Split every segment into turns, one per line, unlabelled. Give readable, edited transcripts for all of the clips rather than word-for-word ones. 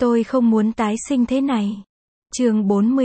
Tôi không muốn tái sinh thế này. Chương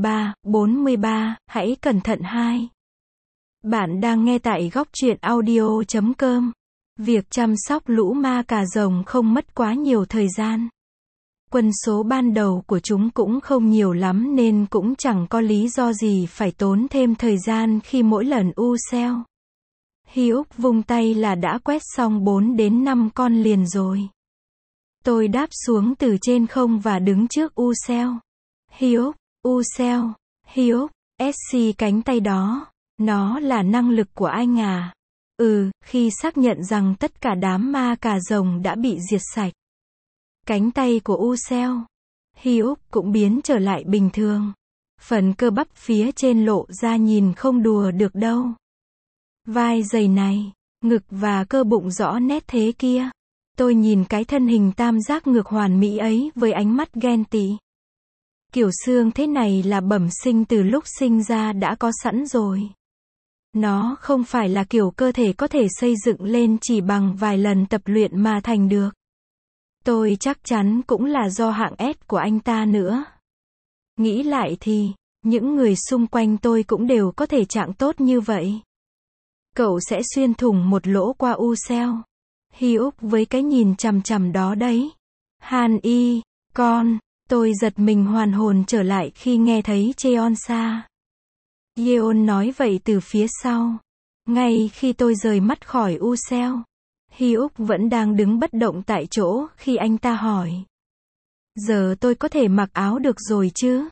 43, hãy cẩn thận 2. Bạn đang nghe tại góc truyện audio.com. Việc chăm sóc lũ ma cà rồng không mất quá nhiều thời gian. Quân số ban đầu của chúng cũng không nhiều lắm nên cũng chẳng có lý do gì phải tốn thêm thời gian khi mỗi lần U-Cell. Hyuk vung tay là đã quét xong 4 đến 5 con liền rồi. Tôi đáp xuống từ trên không và đứng trước U-Cell. Hyuk, U-Cell, Hyuk, SC cánh tay đó. Nó là năng lực của anh à? Khi xác nhận rằng tất cả đám ma cà rồng đã bị diệt sạch. Cánh tay của U-Cell, Hyuk cũng biến trở lại bình thường. Phần cơ bắp phía trên lộ ra nhìn không đùa được đâu. Vai dày này, ngực và cơ bụng rõ nét thế kia. Tôi nhìn cái thân hình tam giác ngược hoàn mỹ ấy với ánh mắt ghen tị. Kiểu xương thế này là bẩm sinh từ lúc sinh ra đã có sẵn rồi. Nó không phải là kiểu cơ thể có thể xây dựng lên chỉ bằng vài lần tập luyện mà thành được. Tôi chắc chắn cũng là do hạng S của anh ta nữa. Nghĩ lại thì, những người xung quanh tôi cũng đều có thể trạng tốt như vậy. Cậu sẽ xuyên thủng một lỗ qua U-Cell. Hyuk với cái nhìn chằm chằm đó đấy. Han-i, con. Tôi giật mình hoàn hồn trở lại khi nghe thấy Cheonsa. Yeon nói vậy từ phía sau. Ngay khi tôi rời mắt khỏi U-Cell, Hyuk vẫn đang đứng bất động tại chỗ khi anh ta hỏi. Giờ tôi có thể mặc áo được rồi chứ?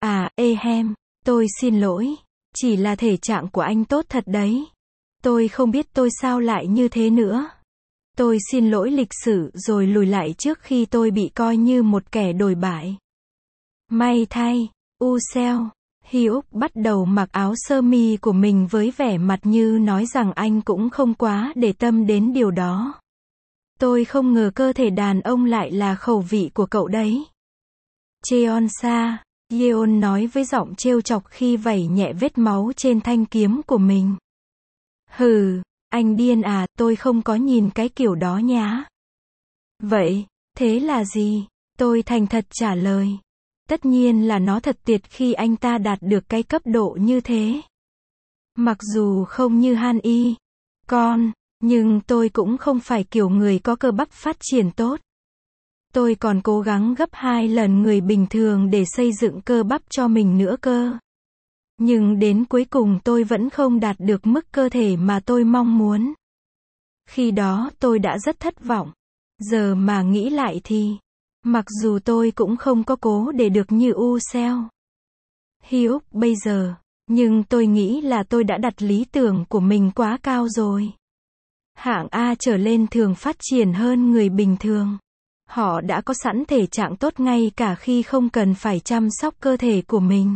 Tôi xin lỗi. Chỉ là thể trạng của anh tốt thật đấy. Tôi không biết tôi sao lại như thế nữa. Tôi xin lỗi lịch sử rồi lùi lại trước khi tôi bị coi như một kẻ đồi bại. May thay, U-Cell, Hyuk bắt đầu mặc áo sơ mi của mình với vẻ mặt như nói rằng anh cũng không quá để tâm đến điều đó. Tôi không ngờ cơ thể đàn ông lại là khẩu vị của cậu đấy. Cheonsa, Yeon nói với giọng trêu chọc khi vẩy nhẹ vết máu trên thanh kiếm của mình. Anh điên à, tôi không có nhìn cái kiểu đó nhá. Vậy, thế là gì? Tôi thành thật trả lời. Tất nhiên là nó thật tuyệt khi anh ta đạt được cái cấp độ như thế. Mặc dù không như Han-i, con, nhưng tôi cũng không phải kiểu người có cơ bắp phát triển tốt. Tôi còn cố gắng gấp 2 lần người bình thường để xây dựng cơ bắp cho mình nữa cơ. Nhưng đến cuối cùng tôi vẫn không đạt được mức cơ thể mà tôi mong muốn. Khi đó tôi đã rất thất vọng. Giờ mà nghĩ lại thì, mặc dù tôi cũng không có cố để được như U-Cell, Hyuk bây giờ, nhưng tôi nghĩ là tôi đã đặt lý tưởng của mình quá cao rồi. Hạng A trở lên thường phát triển hơn người bình thường. Họ đã có sẵn thể trạng tốt ngay cả khi không cần phải chăm sóc cơ thể của mình.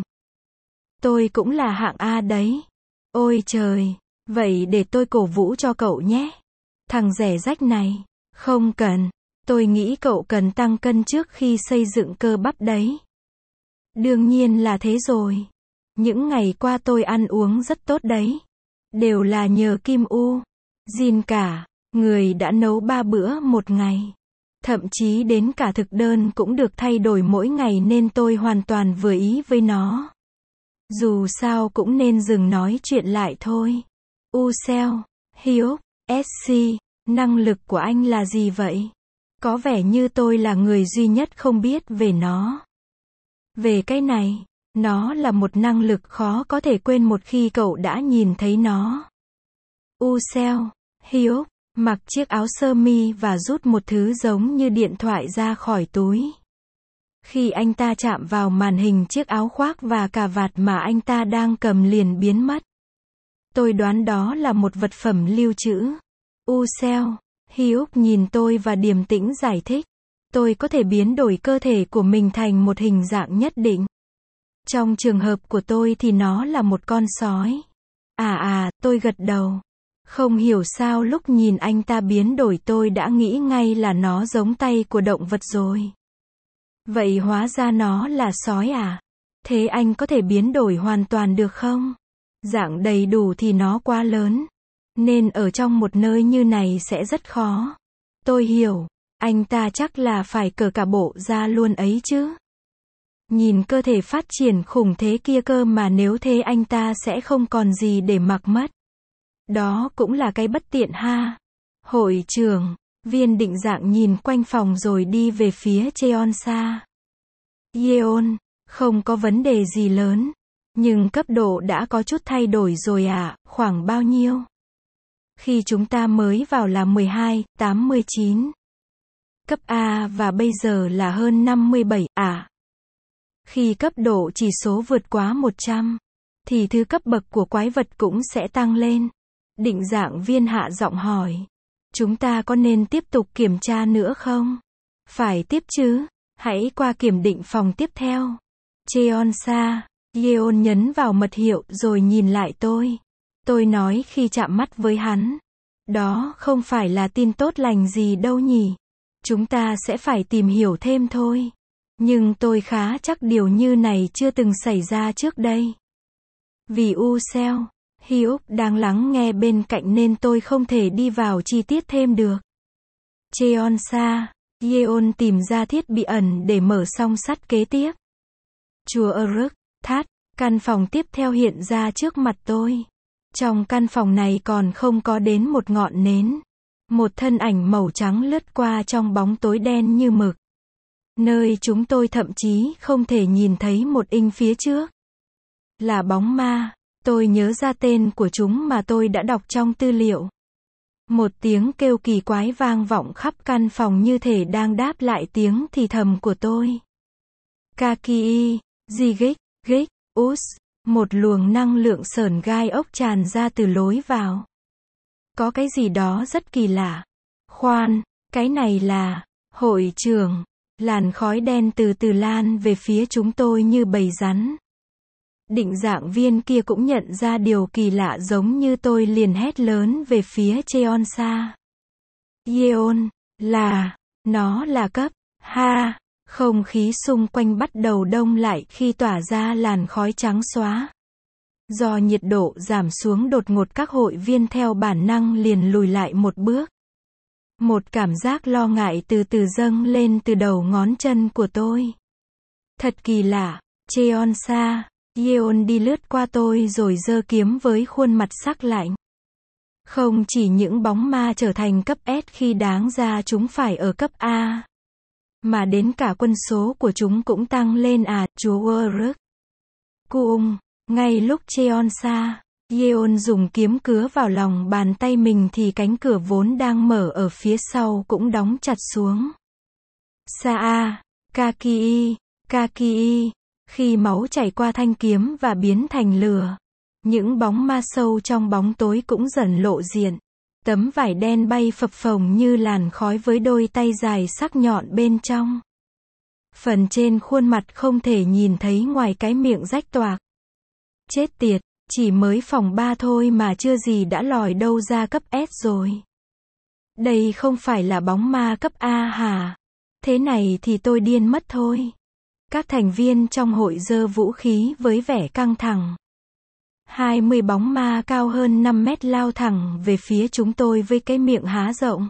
Tôi cũng là hạng A đấy. Ôi trời, vậy để tôi cổ vũ cho cậu nhé. Thằng rẻ rách này, không cần. Tôi nghĩ cậu cần tăng cân trước khi xây dựng cơ bắp đấy. Đương nhiên là thế rồi. Những ngày qua tôi ăn uống rất tốt đấy. Đều là nhờ Kim U Jin cả. Người đã nấu 3 bữa một ngày. Thậm chí đến cả thực đơn cũng được thay đổi mỗi ngày nên tôi hoàn toàn vừa ý với nó. Dù sao cũng nên dừng nói chuyện lại thôi. U-Cell, Hyuk, SC, năng lực của anh là gì vậy? Có vẻ như tôi là người duy nhất không biết về nó. Về cái này, nó là một năng lực khó có thể quên một khi cậu đã nhìn thấy nó. U-Cell, Hyuk, mặc chiếc áo sơ mi và rút một thứ giống như điện thoại ra khỏi túi. Khi anh ta chạm vào màn hình, chiếc áo khoác và cà vạt mà anh ta đang cầm liền biến mất. Tôi đoán đó là một vật phẩm lưu trữ. U-Cell, Hyuk nhìn tôi và điềm tĩnh giải thích. Tôi có thể biến đổi cơ thể của mình thành một hình dạng nhất định. Trong trường hợp của tôi thì nó là một con sói. Tôi gật đầu. Không hiểu sao lúc nhìn anh ta biến đổi tôi đã nghĩ ngay là nó giống tay của động vật rồi. Vậy hóa ra nó là sói à? Thế anh có thể biến đổi hoàn toàn được không? Dạng đầy đủ thì nó quá lớn. Nên ở trong một nơi như này sẽ rất khó. Tôi hiểu. Anh ta chắc là phải cởi cả bộ ra luôn ấy chứ. Nhìn cơ thể phát triển khủng thế kia cơ mà, nếu thế anh ta sẽ không còn gì để mặc mất. Đó cũng là cái bất tiện ha. Hội trưởng, Viên định dạng nhìn quanh phòng rồi đi về phía Cheonsa. Yeon, không có vấn đề gì lớn. Nhưng cấp độ đã có chút thay đổi rồi ạ, khoảng bao nhiêu? Khi chúng ta mới vào là 12,89. Cấp A và bây giờ là hơn 57 ạ. Khi cấp độ chỉ số vượt quá 100, thì thứ cấp bậc của quái vật cũng sẽ tăng lên. Định dạng viên hạ giọng hỏi. Chúng ta có nên tiếp tục kiểm tra nữa không? Phải tiếp chứ. Hãy qua kiểm định phòng tiếp theo. Cheonsa. Yeon nhấn vào mật hiệu rồi nhìn lại tôi. Tôi nói khi chạm mắt với hắn. Đó không phải là tin tốt lành gì đâu nhỉ. Chúng ta sẽ phải tìm hiểu thêm thôi. Nhưng tôi khá chắc điều như này chưa từng xảy ra trước đây. Vì Useo, Hyuk đang lắng nghe bên cạnh nên tôi không thể đi vào chi tiết thêm được. Cheonsa, Yeon tìm ra thiết bị ẩn để mở song sắt kế tiếp. Chùa Uruk, Thát, căn phòng tiếp theo hiện ra trước mặt tôi. Trong căn phòng này còn không có đến một ngọn nến. Một thân ảnh màu trắng lướt qua trong bóng tối đen như mực. Nơi chúng tôi thậm chí không thể nhìn thấy một inch phía trước. Là bóng ma. Tôi nhớ ra tên của chúng mà tôi đã đọc trong tư liệu. Một tiếng kêu kỳ quái vang vọng khắp căn phòng như thể đang đáp lại tiếng thì thầm của tôi. Kakii, Jigik, Gik, Us. Một luồng năng lượng sởn gai ốc tràn ra từ lối vào. Có cái gì đó rất kỳ lạ. Khoan, cái này là... Hội trưởng. Làn khói đen từ từ lan về phía chúng tôi như bầy rắn. Định dạng viên kia cũng nhận ra điều kỳ lạ giống như tôi, liền hét lớn về phía Cheonsa. Yeon, nó là cấp ha. Không khí xung quanh bắt đầu đông lại khi tỏa ra làn khói trắng xóa. Do nhiệt độ giảm xuống đột ngột, các hội viên theo bản năng liền lùi lại một bước. Một cảm giác lo ngại từ từ dâng lên từ đầu ngón chân của tôi. Thật kỳ lạ. Cheonsa, Yeon đi lướt qua tôi rồi giơ kiếm với khuôn mặt sắc lạnh. Không chỉ những bóng ma trở thành cấp S khi đáng ra chúng phải ở cấp A, mà đến cả quân số của chúng cũng tăng lên à, chúa Uruk. Cuông, ngay lúc Cheonsa, Yeon dùng kiếm cứa vào lòng bàn tay mình thì cánh cửa vốn đang mở ở phía sau cũng đóng chặt xuống. Saa, Kakii. Khi máu chảy qua thanh kiếm và biến thành lửa, những bóng ma sâu trong bóng tối cũng dần lộ diện. Tấm vải đen bay phập phồng như làn khói với đôi tay dài sắc nhọn bên trong. Phần trên khuôn mặt không thể nhìn thấy ngoài cái miệng rách toạc. Chết tiệt, chỉ mới phòng 3 thôi mà chưa gì đã lòi đâu ra cấp S rồi. Đây không phải là bóng ma cấp A hả? Thế này thì tôi điên mất thôi. Các thành viên trong hội giơ vũ khí với vẻ căng thẳng. 20 bóng ma cao hơn 5 mét lao thẳng về phía chúng tôi với cái miệng há rộng.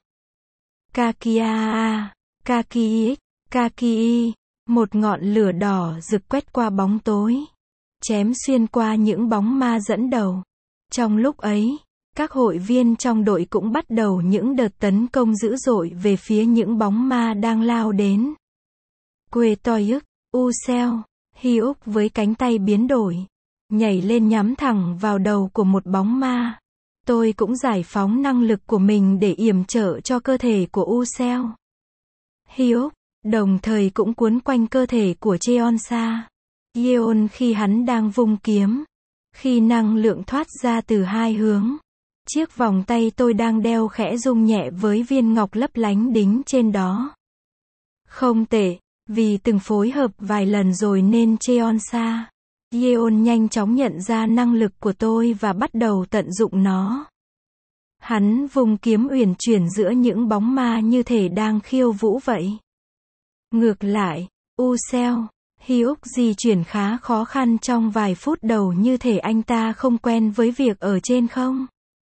Kakii. Một ngọn lửa đỏ rực quét qua bóng tối, chém xuyên qua những bóng ma dẫn đầu. Trong lúc ấy, các hội viên trong đội cũng bắt đầu những đợt tấn công dữ dội về phía những bóng ma đang lao đến. Quê Toyuk, Useo, Hyuk với cánh tay biến đổi, nhảy lên nhắm thẳng vào đầu của một bóng ma. Tôi cũng giải phóng năng lực của mình để yểm trợ cho cơ thể của Useo. Hyuk, đồng thời cũng cuốn quanh cơ thể của Cheonsa. Yeon khi hắn đang vung kiếm. Khi năng lượng thoát ra từ hai hướng, chiếc vòng tay tôi đang đeo khẽ rung nhẹ với viên ngọc lấp lánh đính trên đó. Không tệ, vì từng phối hợp vài lần rồi nên Cheonsa, Yeon nhanh chóng nhận ra năng lực của tôi và bắt đầu tận dụng nó. Hắn vùng kiếm uyển chuyển giữa những bóng ma như thể đang khiêu vũ vậy. Ngược lại, Useo, Hyuk di chuyển khá khó khăn trong vài phút đầu như thể anh ta không quen với việc ở trên không.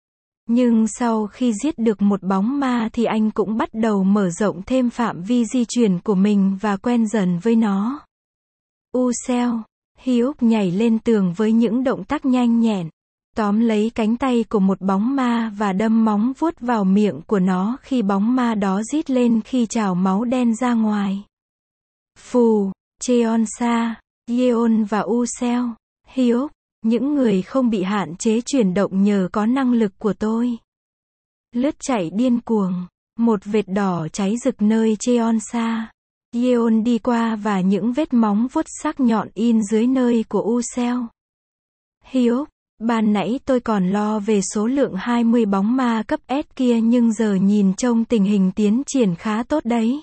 Nhưng sau khi giết được một bóng ma thì anh cũng bắt đầu mở rộng thêm phạm vi di chuyển của mình và quen dần với nó. Ucell, Hyuk nhảy lên tường với những động tác nhanh nhẹn, tóm lấy cánh tay của một bóng ma và đâm móng vuốt vào miệng của nó khi bóng ma đó rít lên khi trào máu đen ra ngoài. Phù, Cheonsa, Yeon và Ucell, Hyuk, những người không bị hạn chế chuyển động nhờ có năng lực của tôi. Lướt chạy điên cuồng, một vệt đỏ cháy rực nơi Cheonsa, Yeon đi qua và những vết móng vuốt sắc nhọn in dưới nơi của Ucell. Hyuk, ban nãy tôi còn lo về số lượng 20 bóng ma cấp S kia nhưng giờ nhìn trông tình hình tiến triển khá tốt đấy.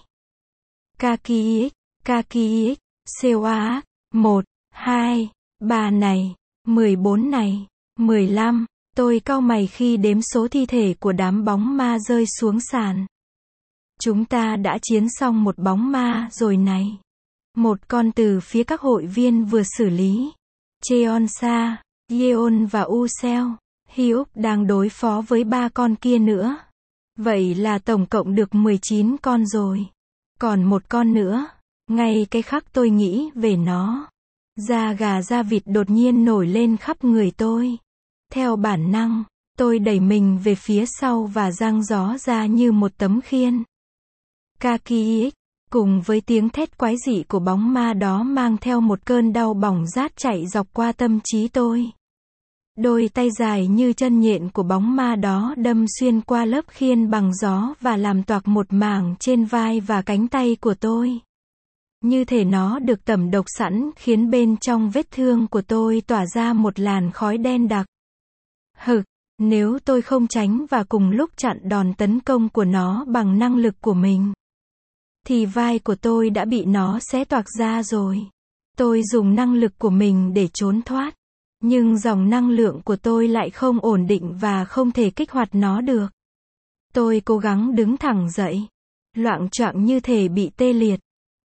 Kaki, Seoa, 1, 2, 3 này, 14 này, 15, tôi cau mày khi đếm số thi thể của đám bóng ma rơi xuống sàn. Chúng ta đã chiến xong một bóng ma rồi này. Một con từ phía các hội viên vừa xử lý. Cheonsa, Yeon và Ucell, Hyuk đang đối phó với 3 con kia nữa. Vậy là tổng cộng được 19 con rồi. Còn một con nữa. Ngay cái khắc tôi nghĩ về nó, da gà da vịt đột nhiên nổi lên khắp người tôi. Theo bản năng, tôi đẩy mình về phía sau và giang gió ra như một tấm khiên. Kaki, cùng với tiếng thét quái dị của bóng ma đó mang theo một cơn đau bỏng rát chạy dọc qua tâm trí tôi. Đôi tay dài như chân nhện của bóng ma đó đâm xuyên qua lớp khiên bằng gió và làm toạc một mảng trên vai và cánh tay của tôi. Như thể nó được tẩm độc sẵn khiến bên trong vết thương của tôi tỏa ra một làn khói đen đặc. Nếu tôi không tránh và cùng lúc chặn đòn tấn công của nó bằng năng lực của mình, thì vai của tôi đã bị nó xé toạc ra rồi. Tôi dùng năng lực của mình để trốn thoát. Nhưng dòng năng lượng của tôi lại không ổn định và không thể kích hoạt nó được. Tôi cố gắng đứng thẳng dậy. Loạng choạng như thể bị tê liệt.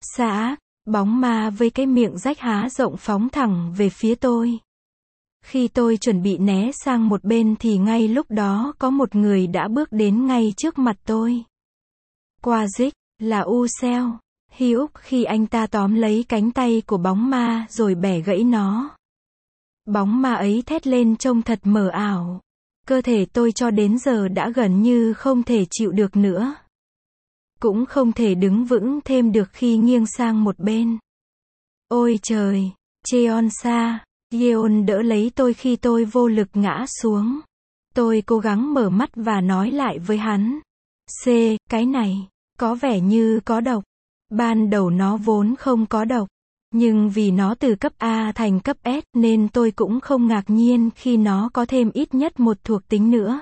Bóng ma với cái miệng rách há rộng phóng thẳng về phía tôi. Khi tôi chuẩn bị né sang một bên thì ngay lúc đó có một người đã bước đến ngay trước mặt tôi. Quazik, là Ucell, Hyuk khi anh ta tóm lấy cánh tay của bóng ma rồi bẻ gãy nó. Bóng ma ấy thét lên trông thật mờ ảo. Cơ thể tôi cho đến giờ đã gần như không thể chịu được nữa. Cũng không thể đứng vững thêm được khi nghiêng sang một bên. Ôi trời, Cheonsa, Yeon đỡ lấy tôi khi tôi vô lực ngã xuống. Tôi cố gắng mở mắt và nói lại với hắn. Cái này, có vẻ như có độc. Ban đầu nó vốn không có độc. Nhưng vì nó từ cấp A thành cấp S nên tôi cũng không ngạc nhiên khi nó có thêm ít nhất một thuộc tính nữa.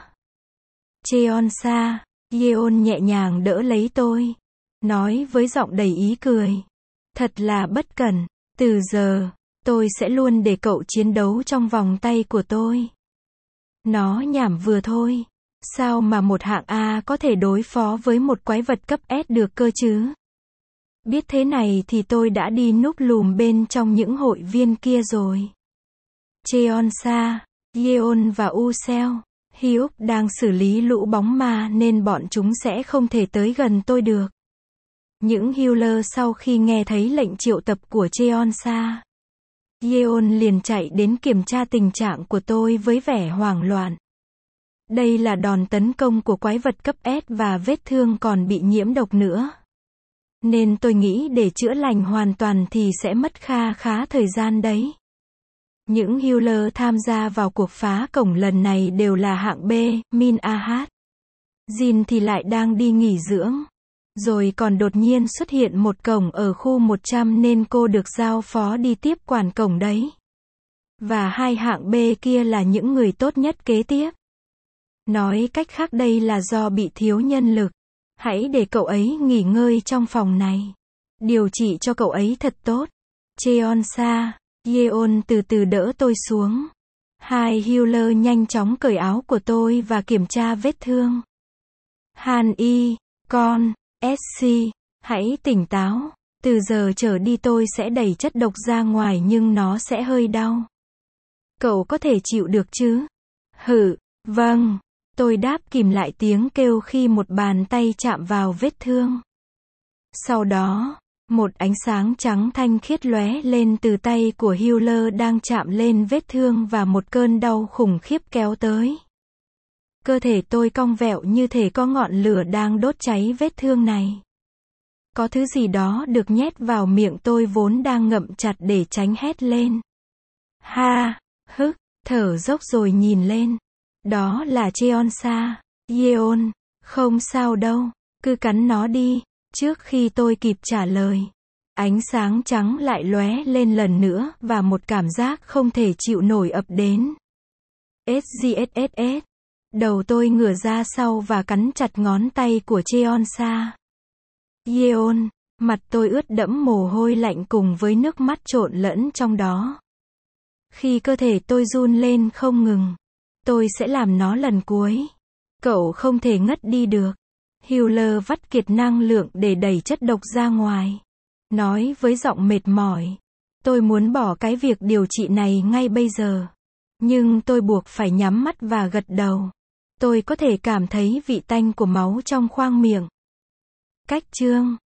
Cheonsa, Yeon nhẹ nhàng đỡ lấy tôi. Nói với giọng đầy ý cười. Thật là bất cẩn. Từ giờ, tôi sẽ luôn để cậu chiến đấu trong vòng tay của tôi. Nó nhảm vừa thôi. Sao mà một hạng A có thể đối phó với một quái vật cấp S được cơ chứ? Biết thế này thì tôi đã đi núp lùm bên trong những hội viên kia rồi. Cheonsa, Yeon và Ucell, Hyuk đang xử lý lũ bóng ma nên bọn chúng sẽ không thể tới gần tôi được. Những healer sau khi nghe thấy lệnh triệu tập của Cheonsa, Yeon liền chạy đến kiểm tra tình trạng của tôi với vẻ hoảng loạn. Đây là đòn tấn công của quái vật cấp S và vết thương còn bị nhiễm độc nữa. Nên tôi nghĩ để chữa lành hoàn toàn thì sẽ mất khá thời gian đấy. Những healer tham gia vào cuộc phá cổng lần này đều là hạng B, Min Ah. Jin thì lại đang đi nghỉ dưỡng. Rồi còn đột nhiên xuất hiện một cổng ở khu 100 nên cô được giao phó đi tiếp quản cổng đấy. Và hai hạng B kia là những người tốt nhất kế tiếp. Nói cách khác đây là do bị thiếu nhân lực. Hãy để cậu ấy nghỉ ngơi trong phòng này. Điều trị cho cậu ấy thật tốt. Cheonsa, Yeon từ từ đỡ tôi xuống. Hai healer nhanh chóng cởi áo của tôi và kiểm tra vết thương. Han-i, con, SC, hãy tỉnh táo. Từ giờ trở đi tôi sẽ đẩy chất độc ra ngoài nhưng nó sẽ hơi đau. Cậu có thể chịu được chứ? Vâng. Tôi đáp kìm lại tiếng kêu khi một bàn tay chạm vào vết thương. Sau đó, một ánh sáng trắng thanh khiết lóe lên từ tay của Healer đang chạm lên vết thương và một cơn đau khủng khiếp kéo tới. Cơ thể tôi cong vẹo như thể có ngọn lửa đang đốt cháy vết thương này. Có thứ gì đó được nhét vào miệng tôi vốn đang ngậm chặt để tránh hét lên. Ha, hức, thở dốc rồi nhìn lên. Đó là Cheonsa. Yeon, không sao đâu, cứ cắn nó đi. Trước khi tôi kịp trả lời, ánh sáng trắng lại lóe lên lần nữa và một cảm giác không thể chịu nổi ập đến. SGSSS. Đầu tôi ngửa ra sau và cắn chặt ngón tay của Cheonsa. Yeon, mặt tôi ướt đẫm mồ hôi lạnh cùng với nước mắt trộn lẫn trong đó. Khi cơ thể tôi run lên không ngừng, tôi sẽ làm nó lần cuối. Cậu không thể ngất đi được. Healer vắt kiệt năng lượng để đẩy chất độc ra ngoài. Nói với giọng mệt mỏi. Tôi muốn bỏ cái việc điều trị này ngay bây giờ. Nhưng tôi buộc phải nhắm mắt và gật đầu. Tôi có thể cảm thấy vị tanh của máu trong khoang miệng. Cách chương